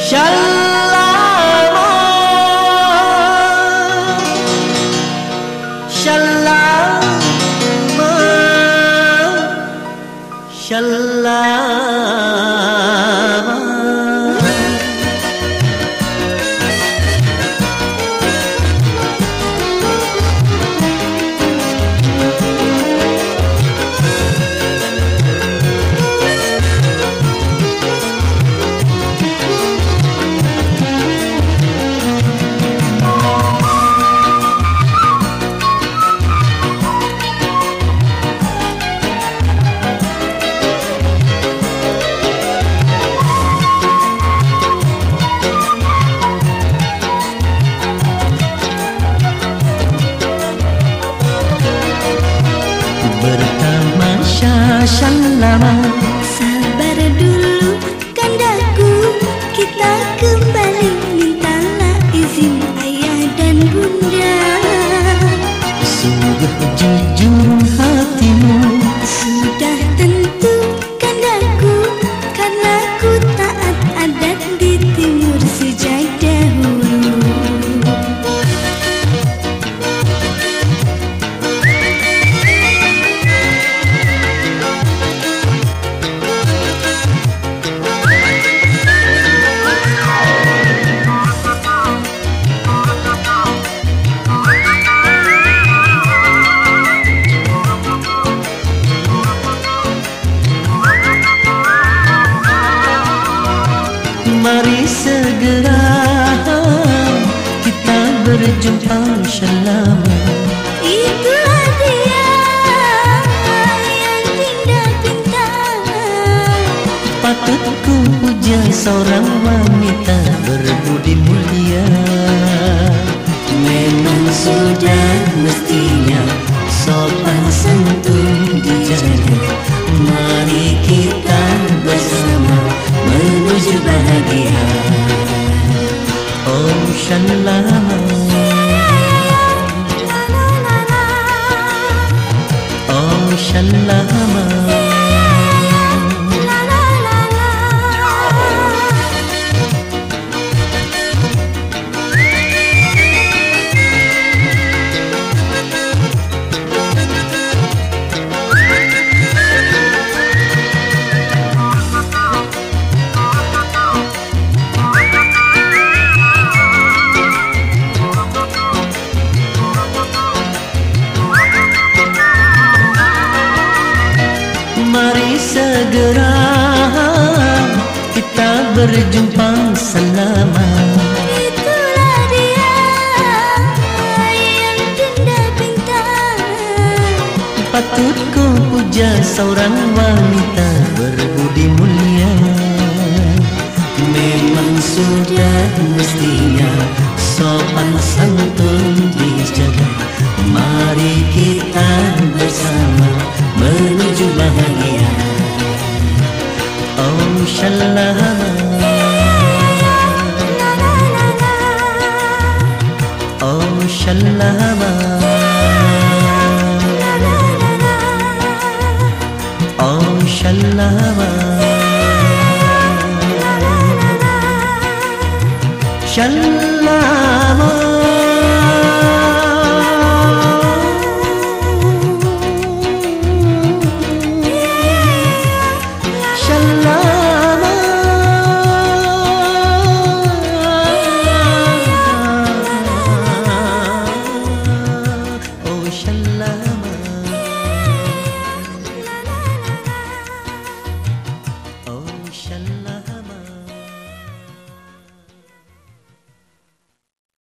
Shalama, shalama, shalama. Bertamasya shalama, sabar dulu kandaku, kita kembali mintalah izin ayah dan bunda. sungguh jujur hatimu, Sudah tentu kandaku, karena ku taat adat di timur sejak dahulu. Mari segera kita berjumpa shalama. Itulah dia yang indah pintar. Patut ku puja seorang wanita berbudi mulia. Memang sudah mestinya sopan santun dijaga. Mari kita bersama menuju bahagia. Oh shalama, oh shalama. Mari segera kita berjumpa selama. Itulah dia yang indah pintar. Patut ku puja seorang wanita berbudi mulia. Memang sudah mestinya sopan santun dijaga. Mari kita bersama menuju bahagia. Oh shalama, oh shalama, oh shalama, shalama.